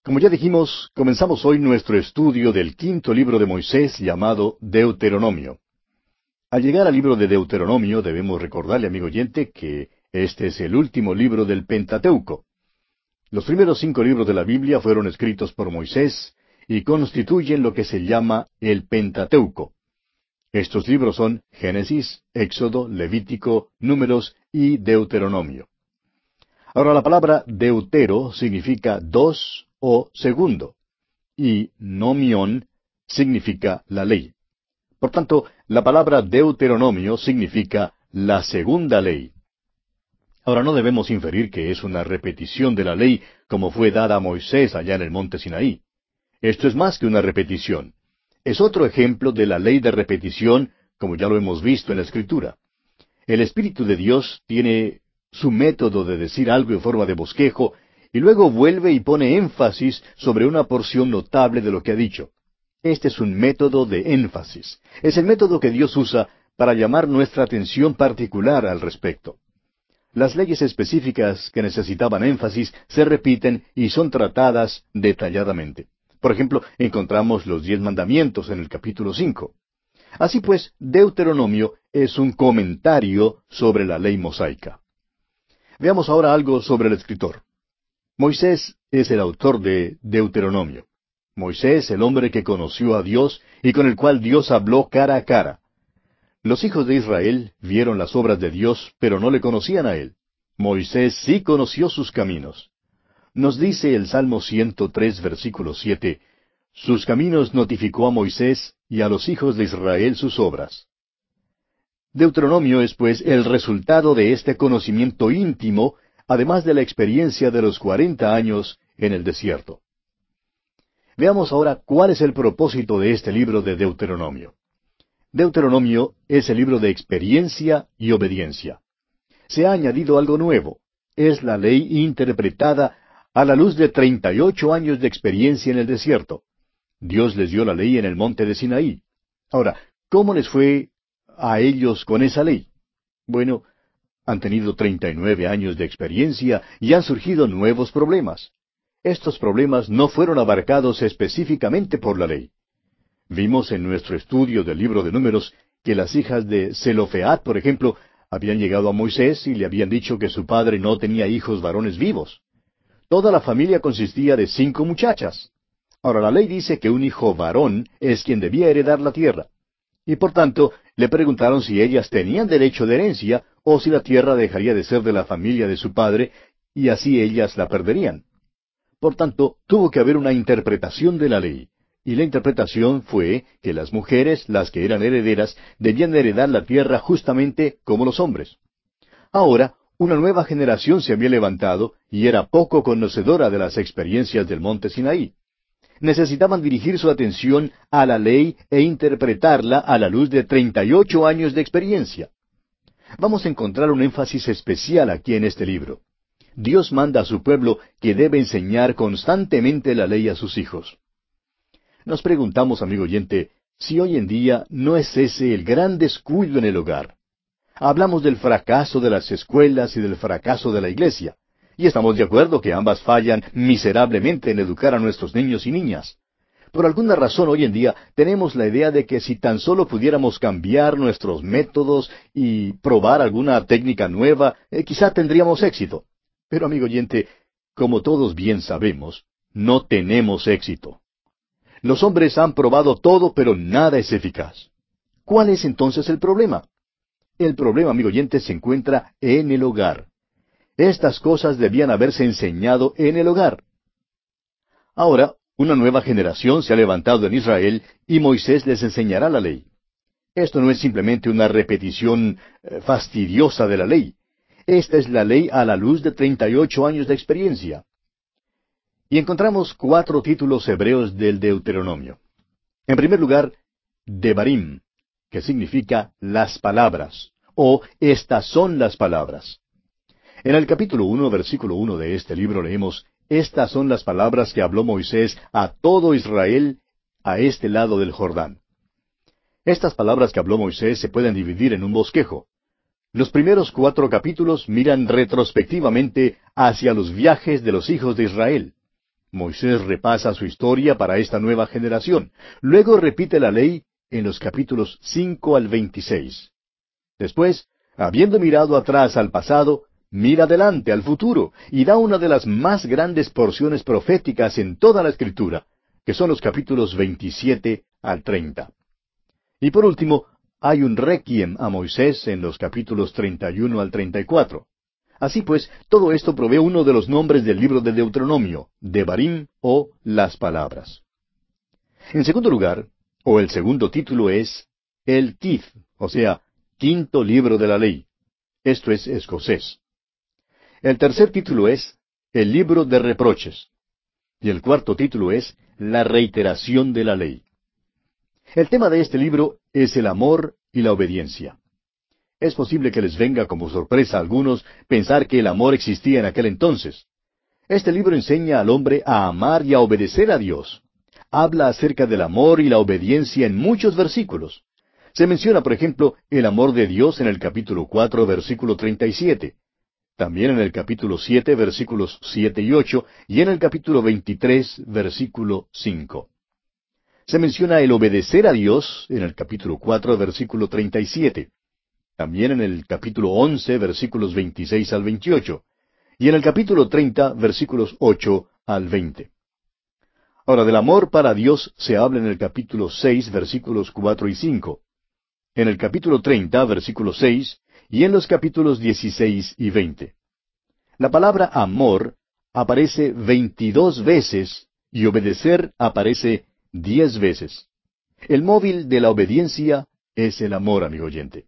Como ya dijimos, comenzamos hoy nuestro estudio del quinto libro de Moisés llamado Deuteronomio. Al llegar al libro de Deuteronomio debemos recordarle, amigo oyente, que este es el último libro del Pentateuco. Los primeros 5 libros de la Biblia fueron escritos por Moisés y constituyen lo que se llama el Pentateuco. Estos libros son Génesis, Éxodo, Levítico, Números y Deuteronomio. Ahora la palabra deutero significa dos o segundo, y nomión significa la ley. Por tanto, la palabra Deuteronomio significa la segunda ley. Ahora no debemos inferir que es una repetición de la ley como fue dada a Moisés allá en el monte Sinaí. Esto es más que una repetición. Es otro ejemplo de la ley de repetición, como ya lo hemos visto en la Escritura. El Espíritu de Dios tiene su método de decir algo en forma de bosquejo, y luego vuelve y pone énfasis sobre una porción notable de lo que ha dicho. Este es un método de énfasis. Es el método que Dios usa para llamar nuestra atención particular al respecto. Las leyes específicas que necesitaban énfasis se repiten y son tratadas detalladamente. Por ejemplo, encontramos los 10 mandamientos en el capítulo 5. Así pues, Deuteronomio es un comentario sobre la ley mosaica. Veamos ahora algo sobre el escritor. Moisés es el autor de Deuteronomio. Moisés, el hombre que conoció a Dios y con el cual Dios habló cara a cara. Los hijos de Israel vieron las obras de Dios, pero no le conocían a él. Moisés sí conoció sus caminos. Nos dice el Salmo 103, versículo 7, sus caminos notificó a Moisés y a los hijos de Israel sus obras. Deuteronomio es pues el resultado de este conocimiento íntimo, además de la experiencia de los 40 años en el desierto. Veamos ahora cuál es el propósito de este libro de Deuteronomio. Deuteronomio es el libro de experiencia y obediencia. Se ha añadido algo nuevo. Es la ley interpretada a la luz de 38 años de experiencia en el desierto. Dios les dio la ley en el monte de Sinaí. Ahora, ¿cómo les fue a ellos con esa ley? Bueno, han tenido 39 años de experiencia y han surgido nuevos problemas. Estos problemas no fueron abarcados específicamente por la ley. Vimos en nuestro estudio del libro de Números que las hijas de Zelofead, por ejemplo, habían llegado a Moisés y le habían dicho que su padre no tenía hijos varones vivos. Toda la familia consistía de 5 muchachas. Ahora la ley dice que un hijo varón es quien debía heredar la tierra. Y por tanto, le preguntaron si ellas tenían derecho de herencia o si la tierra dejaría de ser de la familia de su padre y así ellas la perderían. Por tanto, tuvo que haber una interpretación de la ley. Y la interpretación fue que las mujeres, las que eran herederas, debían heredar la tierra justamente como los hombres. Ahora, una nueva generación se había levantado y era poco conocedora de las experiencias del monte Sinaí. Necesitaban dirigir su atención a la ley e interpretarla a la luz de 38 años de experiencia. Vamos a encontrar un énfasis especial aquí en este libro. Dios manda a su pueblo que debe enseñar constantemente la ley a sus hijos. Nos preguntamos, amigo oyente, si hoy en día no es ese el gran descuido en el hogar. Hablamos del fracaso de las escuelas y del fracaso de la iglesia. Y estamos de acuerdo que ambas fallan miserablemente en educar a nuestros niños y niñas. Por alguna razón hoy en día tenemos la idea de que si tan solo pudiéramos cambiar nuestros métodos y probar alguna técnica nueva, quizá tendríamos éxito. Pero amigo oyente, como todos bien sabemos, no tenemos éxito. Los hombres han probado todo, pero nada es eficaz. ¿Cuál es entonces el problema? El problema, amigo oyente, se encuentra en el hogar. Estas cosas debían haberse enseñado en el hogar. Ahora, una nueva generación se ha levantado en Israel y Moisés les enseñará la ley. Esto no es simplemente una repetición fastidiosa de la ley. Esta es la ley a la luz de 38 años de experiencia. Y encontramos 4 títulos hebreos del Deuteronomio. En primer lugar, Devarim, que significa las palabras, o estas son las palabras. En el capítulo 1, versículo 1 de este libro leemos, estas son las palabras que habló Moisés a todo Israel a este lado del Jordán. Estas palabras que habló Moisés se pueden dividir en un bosquejo. Los primeros 4 capítulos miran retrospectivamente hacia los viajes de los hijos de Israel. Moisés repasa su historia para esta nueva generación. Luego repite la ley en los capítulos 5 al 26. Después, habiendo mirado atrás al pasado, mira adelante al futuro y da una de las más grandes porciones proféticas en toda la Escritura, que son los capítulos 27 al 30. Y por último, hay un requiem a Moisés en los capítulos 31 al 34. Así pues, todo esto provee uno de los nombres del libro de Deuteronomio, Devarim o las palabras. En segundo lugar, o el segundo título es el Kith, o sea, quinto libro de la ley. Esto es escocés. El tercer título es el libro de reproches. Y el cuarto título es la reiteración de la ley. El tema de este libro es el amor y la obediencia. Es posible que les venga como sorpresa a algunos pensar que el amor existía en aquel entonces. Este libro enseña al hombre a amar y a obedecer a Dios. Habla acerca del amor y la obediencia en muchos versículos. Se menciona, por ejemplo, el amor de Dios en el capítulo 4, versículo 37. También en el capítulo 7, versículos 7 y 8, y en el capítulo 23, versículo 5. Se menciona el obedecer a Dios en el capítulo 4, versículo 37. También en el capítulo 11, versículos 26 al 28. Y en el capítulo 30, versículos 8 al 20. Ahora, del amor para Dios se habla en el capítulo 6, versículos 4 y 5. En el capítulo 30, versículo 6, y en los capítulos 16 y 20. La palabra amor aparece 22 veces y obedecer aparece 10 veces. El móvil de la obediencia es el amor, amigo oyente.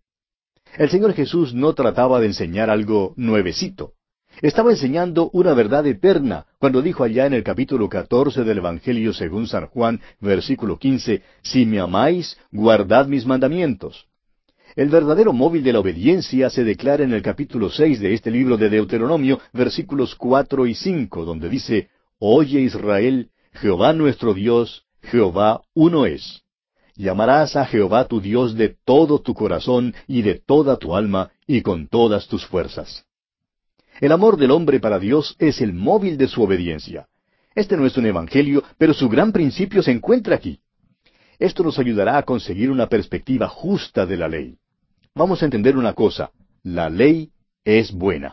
El Señor Jesús no trataba de enseñar algo nuevecito. Estaba enseñando una verdad eterna cuando dijo allá en el capítulo 14 del Evangelio según San Juan, versículo 15, si me amáis, guardad mis mandamientos. El verdadero móvil de la obediencia se declara en el capítulo 6 de este libro de Deuteronomio, versículos 4 y 5, donde dice, Oye Israel, Jehová nuestro Dios, Jehová uno es. Y amarás a Jehová tu Dios de todo tu corazón y de toda tu alma y con todas tus fuerzas. El amor del hombre para Dios es el móvil de su obediencia. Este no es un evangelio, pero su gran principio se encuentra aquí. Esto nos ayudará a conseguir una perspectiva justa de la ley. Vamos a entender una cosa, la ley es buena.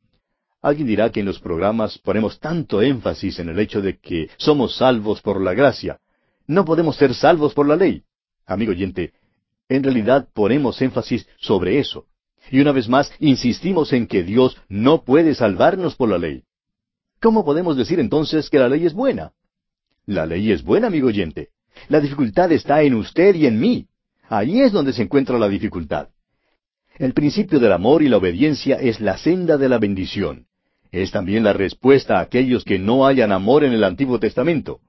Alguien dirá que en los programas ponemos tanto énfasis en el hecho de que somos salvos por la gracia. No podemos ser salvos por la ley. Amigo oyente, en realidad ponemos énfasis sobre eso. Y una vez más, insistimos en que Dios no puede salvarnos por la ley. ¿Cómo podemos decir entonces que la ley es buena? La ley es buena, amigo oyente. La dificultad está en usted y en mí. Ahí es donde se encuentra la dificultad. El principio del amor y la obediencia es la senda de la bendición. Es también la respuesta a aquellos que no hayan amor en el Antiguo Testamento.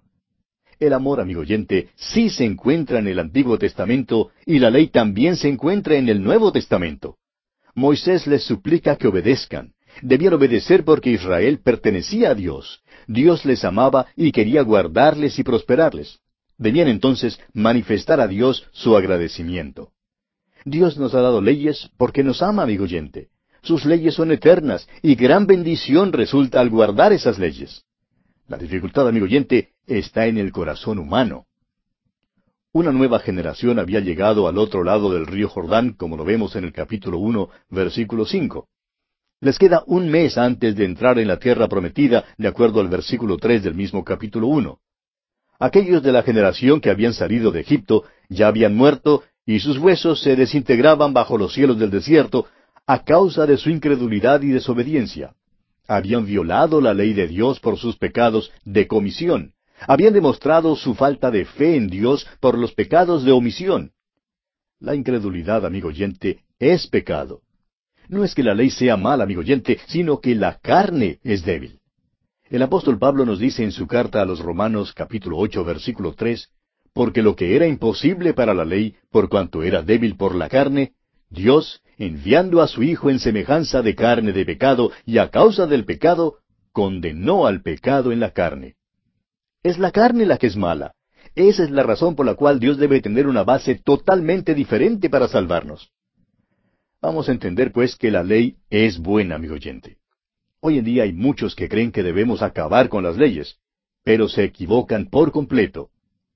El amor, amigo oyente, sí se encuentra en el Antiguo Testamento y la ley también se encuentra en el Nuevo Testamento. Moisés les suplica que obedezcan. Debían obedecer porque Israel pertenecía a Dios. Dios les amaba y quería guardarles y prosperarles. Debían entonces manifestar a Dios su agradecimiento. Dios nos ha dado leyes porque nos ama, amigo oyente. Sus leyes son eternas y gran bendición resulta al guardar esas leyes. La dificultad, amigo oyente, está en el corazón humano. Una nueva generación había llegado al otro lado del río Jordán, como lo vemos en el capítulo 1, versículo 5. Les queda un mes antes de entrar en la tierra prometida, de acuerdo al versículo 3 del mismo capítulo 1. Aquellos de la generación que habían salido de Egipto ya habían muerto y sus huesos se desintegraban bajo los cielos del desierto a causa de su incredulidad y desobediencia. Habían violado la ley de Dios por sus pecados de comisión. Habían demostrado su falta de fe en Dios por los pecados de omisión. La incredulidad, amigo oyente, es pecado. No es que la ley sea mala, amigo oyente, sino que la carne es débil. El apóstol Pablo nos dice en su carta a los Romanos capítulo 8, versículo 3, porque lo que era imposible para la ley, por cuanto era débil por la carne, Dios, enviando a su Hijo en semejanza de carne de pecado, y a causa del pecado, condenó al pecado en la carne. Es la carne la que es mala. Esa es la razón por la cual Dios debe tener una base totalmente diferente para salvarnos. Vamos a entender, pues, que la ley es buena, amigo oyente. Hoy en día hay muchos que creen que debemos acabar con las leyes. pero se equivocan por completo.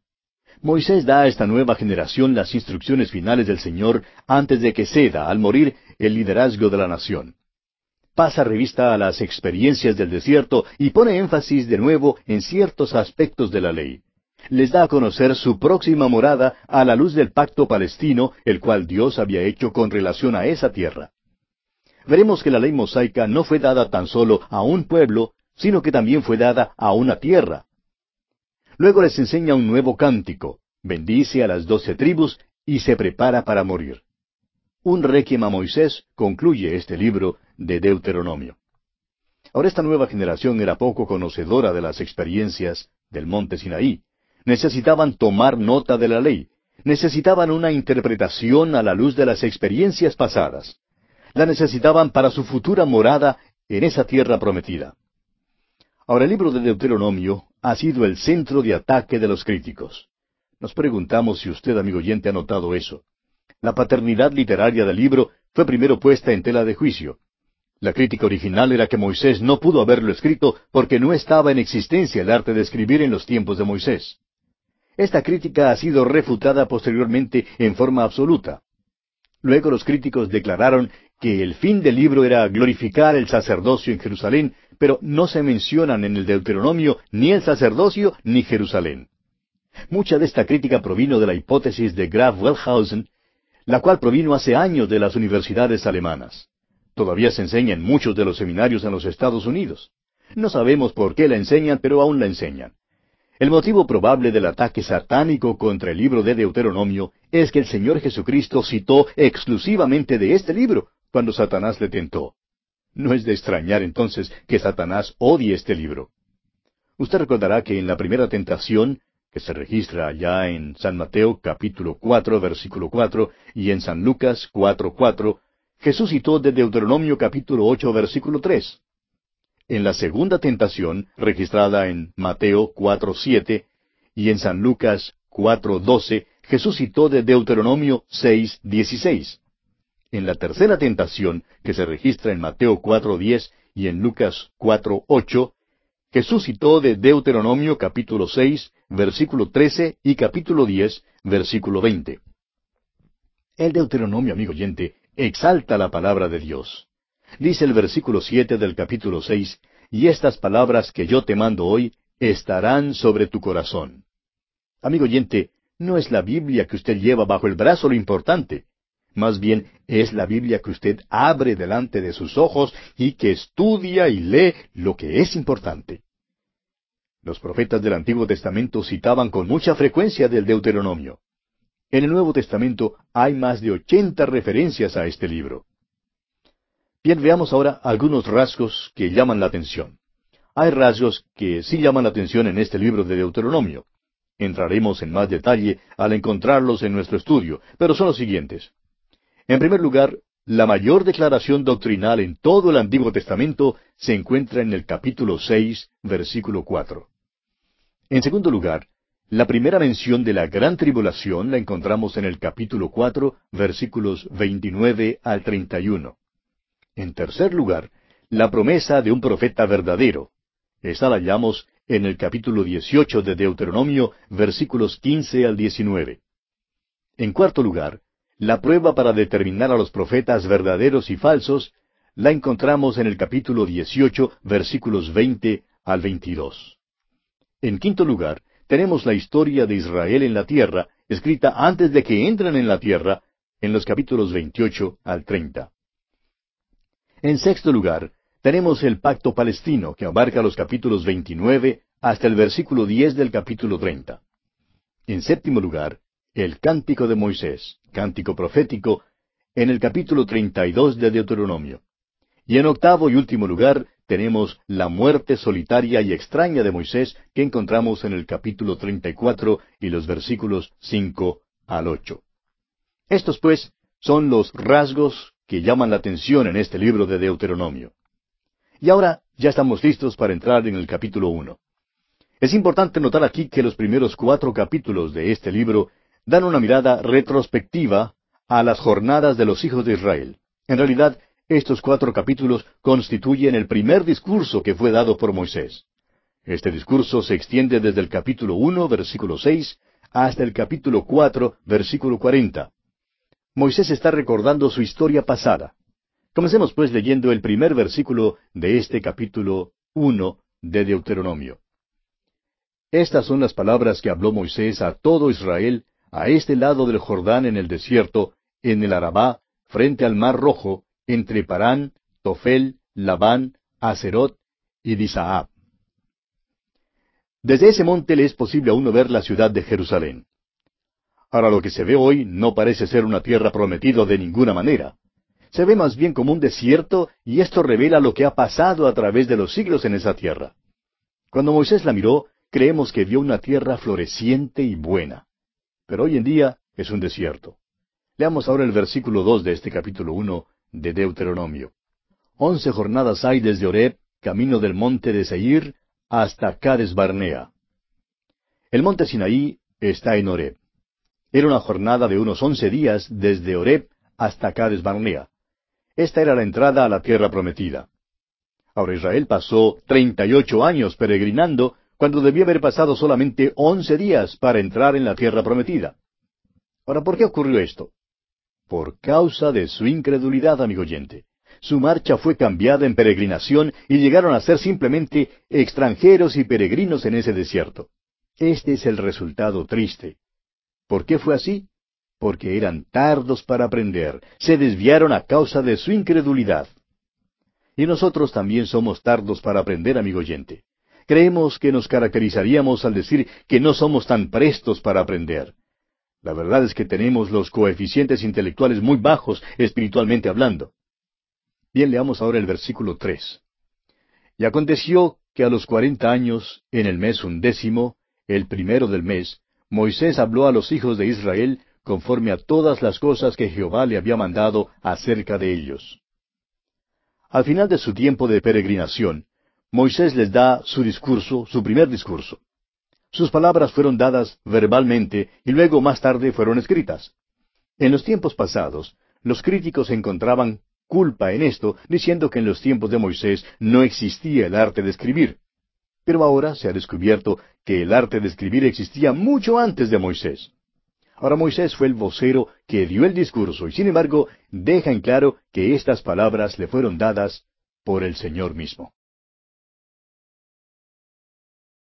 Moisés da a esta nueva generación las instrucciones finales del Señor antes de que ceda, al morir, el liderazgo de la nación. Pasa revista a las experiencias del desierto y pone énfasis de nuevo en ciertos aspectos de la ley. Les da a conocer su próxima morada a la luz del pacto palestino, el cual Dios había hecho con relación a esa tierra. Veremos que la ley mosaica no fue dada tan solo a un pueblo, sino que también fue dada a una tierra. Luego les enseña un nuevo cántico, bendice a las 12 tribus y se prepara para morir. Un requiem a Moisés concluye este libro de Deuteronomio. Ahora esta nueva generación era poco conocedora de las experiencias del monte Sinaí. Necesitaban tomar nota de la ley. Necesitaban una interpretación a la luz de las experiencias pasadas. La necesitaban para su futura morada en esa tierra prometida. Ahora el libro de Deuteronomio ha sido el centro de ataque de los críticos. Nos preguntamos si usted, amigo oyente, ha notado eso. La paternidad literaria del libro fue primero puesta en tela de juicio. La crítica original era que Moisés no pudo haberlo escrito porque no estaba en existencia el arte de escribir en los tiempos de Moisés. Esta crítica ha sido refutada posteriormente en forma absoluta. Luego los críticos declararon que el fin del libro era glorificar el sacerdocio en Jerusalén, pero no se mencionan en el Deuteronomio ni el sacerdocio ni Jerusalén. Mucha de esta crítica provino de la hipótesis de Graf Wellhausen, la cual provino hace años de las universidades alemanas. Todavía se enseña en muchos de los seminarios en los Estados Unidos. No sabemos por qué la enseñan, pero aún la enseñan. El motivo probable del ataque satánico contra el libro de Deuteronomio es que el Señor Jesucristo citó exclusivamente de este libro cuando Satanás le tentó. No es de extrañar entonces que Satanás odie este libro. Usted recordará que en la primera tentación, que se registra allá en San Mateo capítulo 4, versículo 4, y en San Lucas 4:4, Jesús citó de Deuteronomio capítulo 8, versículo 3. En la segunda tentación, registrada en Mateo 4:7, y en San Lucas 4:12, Jesús citó de Deuteronomio 6:16. En la tercera tentación, que se registra en Mateo 4:10 y en Lucas 4:8, Jesús citó de Deuteronomio capítulo 6, versículo 13 y capítulo 10, versículo 20. El Deuteronomio, amigo oyente, exalta la palabra de Dios. Dice el versículo 7 del capítulo 6, y estas palabras que yo te mando hoy estarán sobre tu corazón. Amigo oyente, no es la Biblia que usted lleva bajo el brazo lo importante. Más bien es la Biblia que usted abre delante de sus ojos y que estudia y lee lo que es importante. Los profetas del Antiguo Testamento citaban con mucha frecuencia del Deuteronomio. En el Nuevo Testamento hay más de 80 referencias a este libro. Bien, veamos ahora algunos rasgos que llaman la atención. Hay rasgos que sí llaman la atención en este libro de Deuteronomio. Entraremos en más detalle al encontrarlos en nuestro estudio, pero son los siguientes. En primer lugar, la mayor declaración doctrinal en todo el Antiguo Testamento se encuentra en el capítulo 6, versículo 4. En segundo lugar, la primera mención de la gran tribulación la encontramos en el capítulo 4, versículos 29 al 31. En tercer lugar, la promesa de un profeta verdadero. Esta la hallamos en el capítulo 18 de Deuteronomio, versículos 15 al 19. En cuarto lugar, la prueba para determinar a los profetas verdaderos y falsos la encontramos en el capítulo 18, versículos 20 al 22. En quinto lugar, tenemos la historia de Israel en la tierra, escrita antes de que entren en la tierra, en los capítulos 28 al 30. En sexto lugar, tenemos el pacto palestino, que abarca los capítulos 29 hasta el versículo 10 del capítulo 30. En séptimo lugar, el cántico de Moisés, cántico profético, en el capítulo 32 de Deuteronomio. Y en octavo y último lugar, tenemos la muerte solitaria y extraña de Moisés, que encontramos en el capítulo 34 y los versículos 5 al 8. Estos, pues, son los rasgos que llaman la atención en este libro de Deuteronomio. Y ahora ya estamos listos para entrar en el capítulo 1. Es importante notar aquí que los primeros 4 capítulos de este libro dan una mirada retrospectiva a las jornadas de los hijos de Israel. En realidad, estos 4 capítulos constituyen el primer discurso que fue dado por Moisés. Este discurso se extiende desde el capítulo 1, versículo 6, hasta el capítulo 4, versículo 40. Moisés está recordando su historia pasada. Comencemos pues leyendo el primer versículo de este capítulo 1 de Deuteronomio. Estas son las palabras que habló Moisés a todo Israel a este lado del Jordán en el desierto, en el Arabá, frente al Mar Rojo, entre Parán, Tofel, Labán, Aserot y Disaab. Desde ese monte le es posible a uno ver la ciudad de Jerusalén. Ahora lo que se ve hoy no parece ser una tierra prometida de ninguna manera. Se ve más bien como un desierto y esto revela lo que ha pasado a través de los siglos en esa tierra. Cuando Moisés la miró, creemos que vio una tierra floreciente y buena. Pero hoy en día es un desierto. Leamos ahora el versículo 2 de este capítulo 1 de Deuteronomio. 11 jornadas hay desde Horeb, camino del monte de Seir, hasta Cades Barnea. El monte Sinaí está en Horeb. Era una jornada de unos 11 días desde Horeb hasta Cades Barnea. Esta era la entrada a la tierra prometida. Ahora Israel pasó 38 años peregrinando, cuando debió haber pasado solamente 11 días para entrar en la tierra prometida. Ahora, ¿por qué ocurrió esto? Por causa de su incredulidad, amigo oyente. Su marcha fue cambiada en peregrinación y llegaron a ser simplemente extranjeros y peregrinos en ese desierto. Este es el resultado triste. ¿Por qué fue así? Porque eran tardos para aprender, se desviaron a causa de su incredulidad. Y nosotros también somos tardos para aprender, amigo oyente. Creemos que nos caracterizaríamos al decir que no somos tan prestos para aprender. La verdad es que tenemos los coeficientes intelectuales muy bajos, espiritualmente hablando. Bien, leamos ahora el versículo 3. Y aconteció que a los 40 años, en el mes 11, el primero del mes, Moisés habló a los hijos de Israel conforme a todas las cosas que Jehová le había mandado acerca de ellos. Al final de su tiempo de peregrinación, Moisés les da su discurso, su primer discurso. Sus palabras fueron dadas verbalmente y luego más tarde fueron escritas. En los tiempos pasados, los críticos encontraban culpa en esto, diciendo que en los tiempos de Moisés no existía el arte de escribir. Pero ahora se ha descubierto que el arte de escribir existía mucho antes de Moisés. Ahora Moisés fue el vocero que dio el discurso y sin embargo deja en claro que estas palabras le fueron dadas por el Señor mismo.